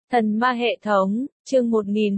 Thần ma hệ thống, chương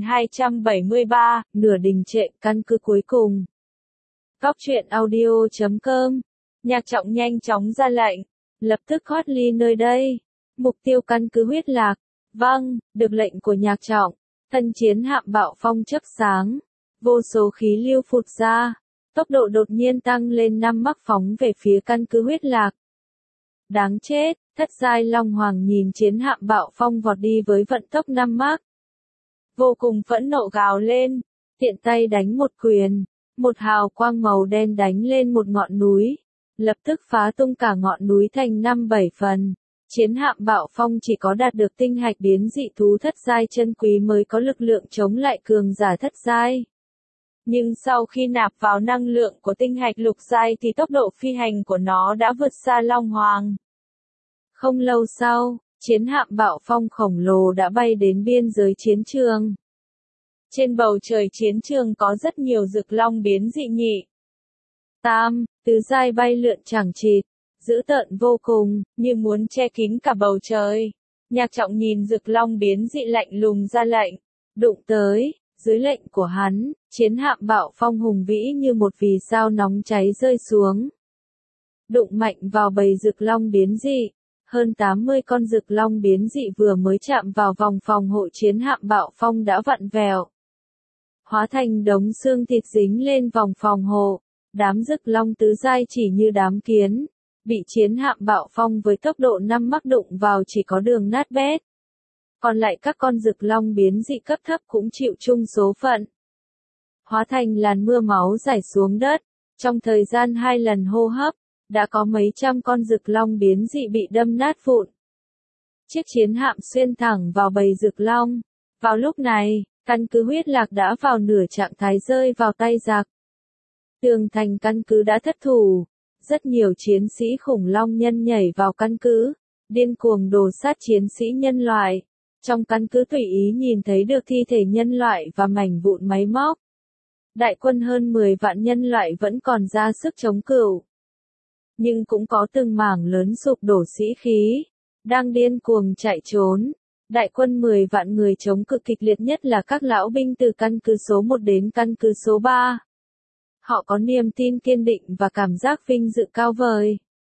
1273, nửa đình trệ, căn cứ cuối cùng. Góc truyện audio.com. Nhạc Trọng nhanh chóng ra lệnh, lập tức thoát ly nơi đây. Mục tiêu căn cứ huyết lạc. Vâng, được lệnh của Nhạc Trọng. Thân chiến hạm bạo phong chớp sáng. Vô số khí lưu phụt ra. Tốc độ đột nhiên tăng lên 5 mach phóng về phía căn cứ huyết lạc. Đáng chết, thất giai Long Hoàng nhìn chiến hạm bạo phong vọt đi với vận tốc 5 mach. Vô cùng phẫn nộ gào lên, tiện tay đánh một quyền, một hào quang màu đen đánh lên một ngọn núi, lập tức phá tung cả ngọn núi thành 5-7 phần. Chiến hạm bạo phong chỉ có đạt được tinh hạch biến dị thú thất giai chân quý mới có lực lượng chống lại cường giả thất giai. Nhưng sau khi nạp vào năng lượng của tinh hạch lục giai thì tốc độ phi hành của nó đã vượt xa Long Hoàng. Không lâu sau, chiến hạm bạo phong khổng lồ đã bay đến biên giới chiến trường. Trên bầu trời chiến trường có rất nhiều rực long biến dị nhị. Tứ giai bay lượn chẳng chịt, dữ tợn vô cùng, như muốn che kín cả bầu trời. Nhạc Trọng nhìn rực long biến dị lạnh lùng ra lệnh, đụng tới. Dưới lệnh của hắn, chiến hạm bạo phong hùng vĩ như một vì sao nóng cháy rơi xuống. Đụng mạnh vào bầy rực long biến dị. Hơn 80 con rực long biến dị vừa mới chạm vào vòng phòng hộ chiến hạm bạo phong đã vặn vẹo. Hóa thành đống xương thịt dính lên vòng phòng hộ. Đám rực long tứ giai chỉ như đám kiến. Bị chiến hạm bạo phong với tốc độ 5 mach đụng vào chỉ có đường nát bét. Còn lại các con rực long biến dị cấp thấp cũng chịu chung số phận. Hóa thành làn mưa máu rải xuống đất. Trong thời gian 2 lần hô hấp, đã có mấy trăm con rực long biến dị bị đâm nát vụn. Chiếc chiến hạm xuyên thẳng vào bầy rực long. Vào lúc này, căn cứ huyết lạc đã vào nửa trạng thái rơi vào tay giặc. Tường thành căn cứ đã thất thủ. Rất nhiều chiến sĩ khủng long nhân nhảy vào căn cứ, điên cuồng đổ sát chiến sĩ nhân loại. Trong căn cứ tùy ý nhìn thấy được thi thể nhân loại và mảnh vụn máy móc. Đại quân hơn 10 vạn nhân loại vẫn còn ra sức chống cự. Nhưng cũng có từng mảng lớn sụp đổ sĩ khí, đang điên cuồng chạy trốn. Đại quân 10 vạn người chống cự kịch liệt nhất là các lão binh từ căn cứ số 1 đến căn cứ số 3. Họ có niềm tin kiên định và cảm giác vinh dự cao vời.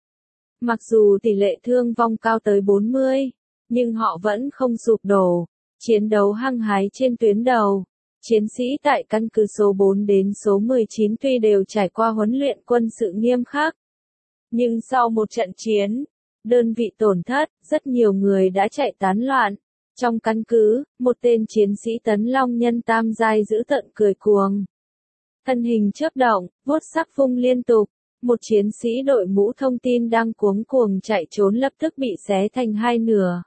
Mặc dù tỷ lệ thương vong cao tới 40, nhưng họ vẫn không sụp đổ, chiến đấu hăng hái trên tuyến đầu. Chiến sĩ tại căn cứ số 4 đến số 19 tuy đều trải qua huấn luyện quân sự nghiêm khắc, nhưng sau một trận chiến, đơn vị tổn thất, rất nhiều người đã chạy tán loạn. Trong căn cứ, một tên chiến sĩ tấn long nhân tam giai dữ tợn cười cuồng. Thân hình chớp động, vuốt sắc vung liên tục. Một chiến sĩ đội mũ thông tin đang cuống cuồng chạy trốn lập tức bị xé thành hai nửa.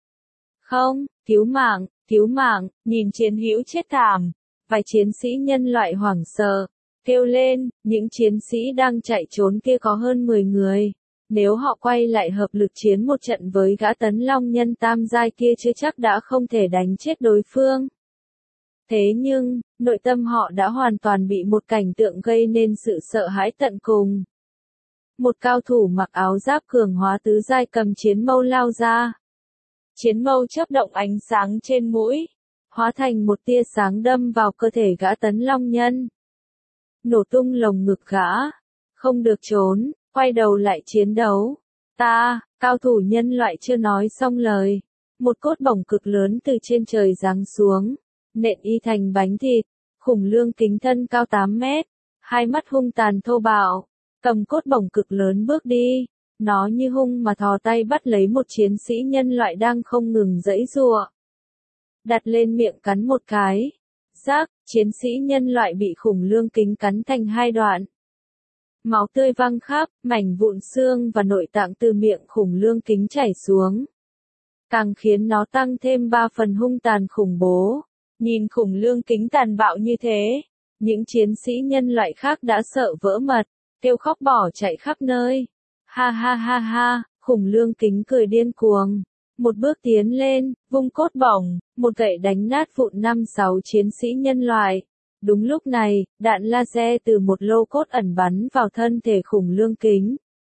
Không, cứu mạng, nhìn chiến hữu chết thảm. Vài chiến sĩ nhân loại hoảng sợ, kêu lên, những chiến sĩ đang chạy trốn kia có hơn 10 người. Nếu họ quay lại hợp lực chiến một trận với gã tấn long nhân tam giai kia chưa chắc đã không thể đánh chết đối phương. Thế nhưng, nội tâm họ đã hoàn toàn bị một cảnh tượng gây nên sự sợ hãi tận cùng. Một cao thủ mặc áo giáp cường hóa tứ giai cầm chiến mâu lao ra. Chiến mâu chớp động ánh sáng trên mũi, hóa thành một tia sáng đâm vào cơ thể gã tấn long nhân. Nổ tung lồng ngực gã, không được trốn, quay đầu lại chiến đấu. Cao thủ nhân loại chưa nói xong lời. Một cốt bổng cực lớn từ trên trời giáng xuống, nện y thành bánh thịt, khủng lương kính thân cao 8 mét, hai mắt hung tàn thô bạo, cầm cốt bổng cực lớn bước đi. Nó như hung mà thò tay bắt lấy một chiến sĩ nhân loại đang không ngừng giãy giụa. Đặt lên miệng cắn một cái. Rác, chiến sĩ nhân loại bị khủng lương kính cắn thành hai đoạn. Máu tươi văng khắp, mảnh vụn xương và nội tạng từ miệng khủng lương kính chảy xuống. Càng khiến nó tăng thêm 3 phần hung tàn khủng bố. Nhìn khủng lương kính tàn bạo như thế, những chiến sĩ nhân loại khác đã sợ vỡ mật, kêu khóc bỏ chạy khắp nơi. Ha ha ha ha, khủng lương kính cười điên cuồng. Một bước tiến lên, vung cốt bổng, một gậy đánh nát vụn 5-6 chiến sĩ nhân loại. Đúng lúc này, đạn laser từ một lô cốt ẩn bắn vào thân thể khủng lương kính.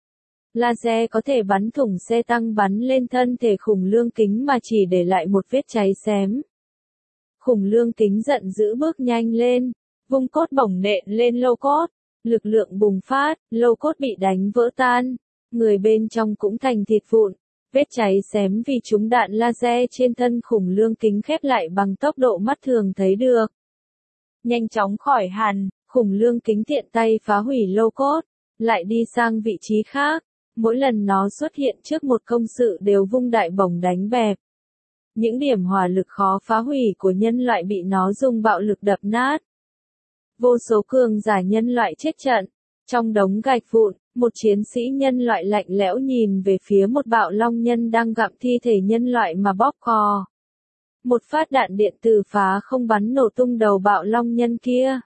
Laser có thể bắn thủng xe tăng bắn lên thân thể khủng lương kính mà chỉ để lại một vết cháy xém. Khủng lương kính giận dữ bước nhanh lên, vung cốt bổng nện lên lô cốt. Lực lượng bùng phát, lô cốt bị đánh vỡ tan. Người bên trong cũng thành thịt vụn. Vết cháy xém vì trúng đạn laser trên thân khủng lương kính khép lại bằng tốc độ mắt thường thấy được. Nhanh chóng khỏi hẳn, khủng lương kính tiện tay phá hủy lô cốt, lại đi sang vị trí khác. Mỗi lần nó xuất hiện trước một công sự đều vung đại bổng đánh bẹp. Những điểm hỏa lực khó phá hủy của nhân loại bị nó dùng bạo lực đập nát. Vô số cường giả nhân loại chết trận. Trong đống gạch vụn, một chiến sĩ nhân loại lạnh lẽo nhìn về phía một bạo long nhân đang gặm thi thể nhân loại mà bóp cò. Một phát đạn điện tử phá không bắn nổ tung đầu bạo long nhân kia.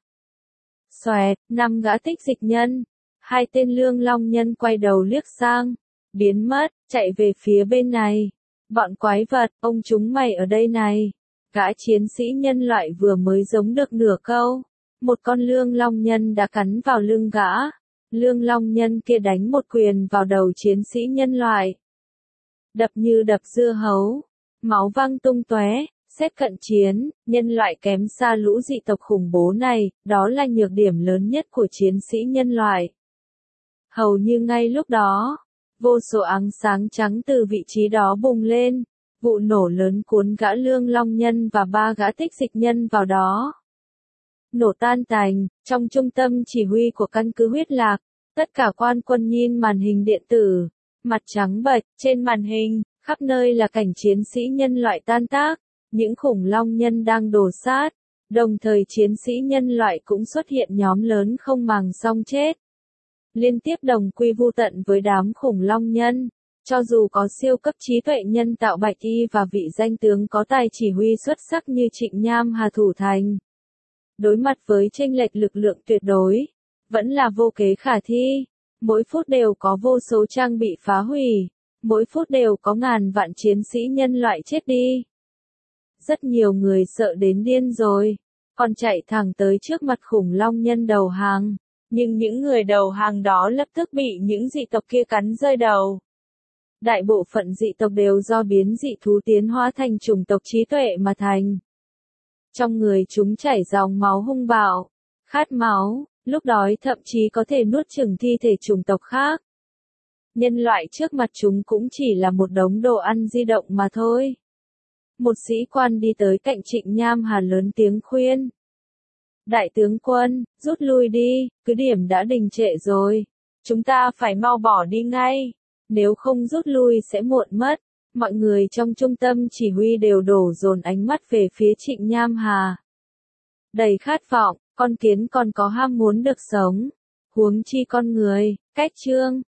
Xoẹt, 5 gã tích dịch nhân. 2 tên lương long nhân quay đầu liếc sang. Biến mất, chạy về phía bên này. Bọn quái vật, ông chúng mày ở đây này. Gã chiến sĩ nhân loại vừa mới giống được nửa câu. Một con lương long nhân đã cắn vào lưng gã. Lương long nhân kia đánh một quyền vào đầu chiến sĩ nhân loại. Đập như đập dưa hấu. Máu văng tung tóe. Xét cận chiến, nhân loại kém xa lũ dị tộc khủng bố này, đó là nhược điểm lớn nhất của chiến sĩ nhân loại. Hầu như ngay lúc đó, vô số ánh sáng trắng từ vị trí đó bùng lên, vụ nổ lớn cuốn gã lương long nhân và 3 gã tích dịch nhân vào đó. Nổ tan tành, trong trung tâm chỉ huy của căn cứ huyết lạc, tất cả quan quân nhìn màn hình điện tử, mặt trắng bệch, trên màn hình, khắp nơi là cảnh chiến sĩ nhân loại tan tác, những khủng long nhân đang đổ sát, đồng thời chiến sĩ nhân loại cũng xuất hiện nhóm lớn không màng xong chết. Liên tiếp đồng quy vu tận với đám khủng long nhân, cho dù có siêu cấp trí tuệ nhân tạo Bạch Y và vị danh tướng có tài chỉ huy xuất sắc như Trịnh Nham Hà thủ thành. Đối mặt với chênh lệch lực lượng tuyệt đối, vẫn là vô kế khả thi, mỗi phút đều có vô số trang bị phá hủy, mỗi phút đều có ngàn vạn chiến sĩ nhân loại chết đi. Rất nhiều người sợ đến điên rồi, còn chạy thẳng tới trước mặt khủng long nhân đầu hàng. Nhưng những người đầu hàng đó lập tức bị những dị tộc kia cắn rơi đầu. Đại bộ phận dị tộc đều do biến dị thú tiến hóa thành chủng tộc trí tuệ mà thành. Trong người chúng chảy dòng máu hung bạo, khát máu, lúc đói thậm chí có thể nuốt chửng thi thể chủng tộc khác. Nhân loại trước mặt chúng cũng chỉ là một đống đồ ăn di động mà thôi. Một sĩ quan đi tới cạnh Trịnh Nham Hà lớn tiếng khuyên. Đại tướng quân, rút lui đi, cứ điểm đã đình trệ rồi. Chúng ta phải mau bỏ đi ngay. Nếu không rút lui sẽ muộn mất. Mọi người trong trung tâm chỉ huy đều đổ dồn ánh mắt về phía Trịnh Nham Hà. Đầy khát vọng, con kiến còn có ham muốn được sống. Huống chi con người, cách chương.